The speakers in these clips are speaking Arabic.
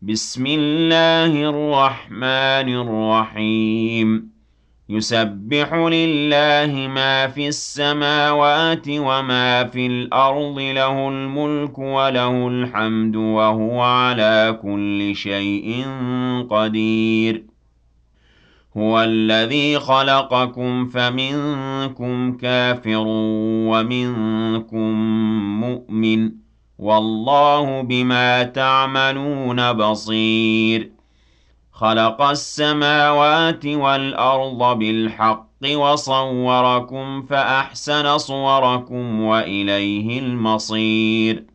بسم الله الرحمن الرحيم يسبح لله ما في السماوات وما في الأرض له الملك وله الحمد وهو على كل شيء قدير هو الذي خلقكم فمنكم كافر ومنكم مؤمن والله بما تعملون بصير خلق السماوات والأرض بالحق وصوركم فأحسن صوركم وإليه المصير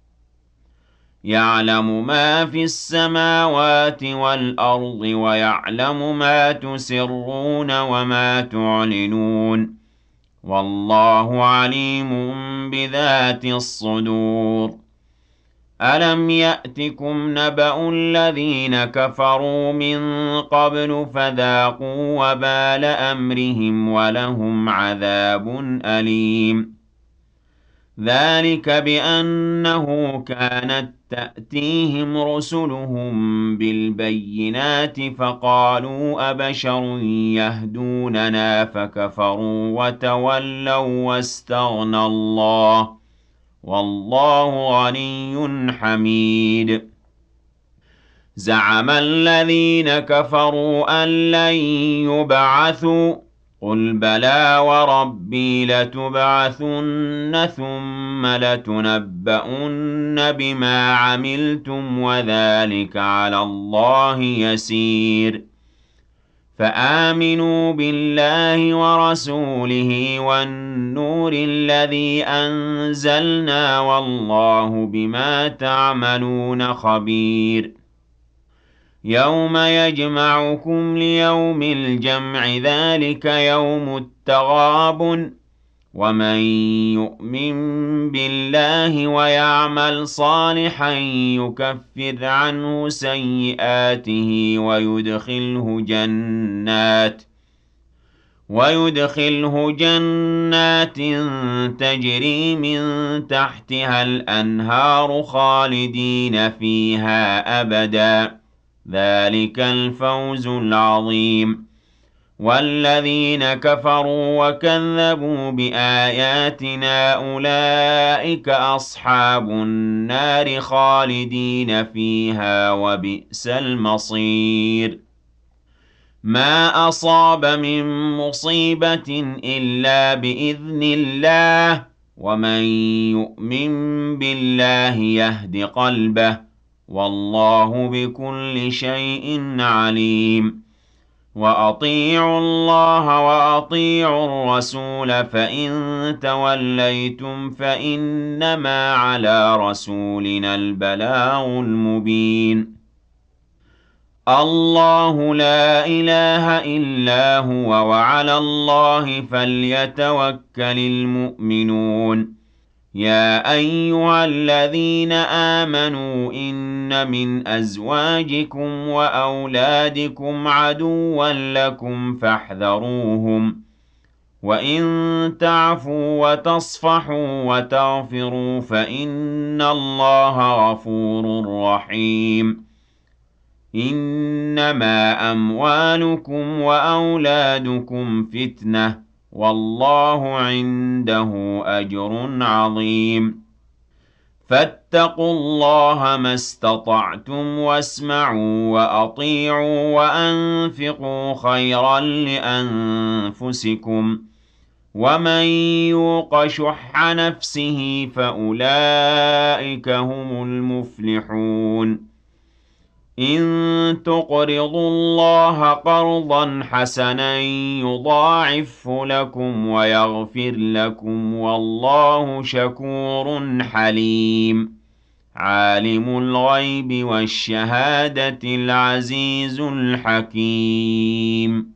يعلم ما في السماوات والأرض ويعلم ما تسرون وما تعلنون والله عليم بذات الصدور ألم يأتكم نبأ الذين كفروا من قبل فذاقوا وبال أمرهم ولهم عذاب أليم ذلك بأنه كانت تأتيهم رسلهم بالبينات فقالوا أبشر يهدوننا فكفروا وتولوا واستغنى الله والله غني حميد زعم الذين كفروا أن لن يبعثوا قل بلى وربي لتبعثن ثم لتنبؤن بما عملتم وذلك على الله يسير فآمنوا بالله ورسوله والنور الذي أنزلنا والله بما تعملون خبير يوم يجمعكم ليوم الجمع ذلك يوم التغابن ومن يؤمن بالله ويعمل صالحا يكفر عنه سيئاته ويدخله جنات تجري من تحتها الأنهار خالدين فيها أبدا ذلك الفوز العظيم والذين كفروا وكذبوا بآياتنا أولئك أصحاب النار خالدين فيها وبئس المصير ما أصاب من مصيبة إلا بإذن الله ومن يؤمن بالله يهد قلبه والله بكل شيء عليم وأطيعوا الله وأطيعوا الرسول فإن توليتم فإنما على رسولنا البلاغ المبين الله لا إله إلا هو وعلى الله فليتوكل المؤمنون يا أيها الذين آمنوا إن من أزواجكم وأولادكم عدوا لكم فاحذروهم وإن تعفوا وتصفحوا وتغفروا فإن الله غفور رحيم إنما أموالكم وأولادكم فتنة والله عنده أجر عظيم فاتقوا الله ما استطعتم واسمعوا وأطيعوا وأنفقوا خيرا لأنفسكم ومن يوق شح نفسه فأولئك هم المفلحون إن تقرضوا الله قرضا حسنا يضاعفه لكم ويغفر لكم والله شكور حليم عالم الغيب والشهادة العزيز الحكيم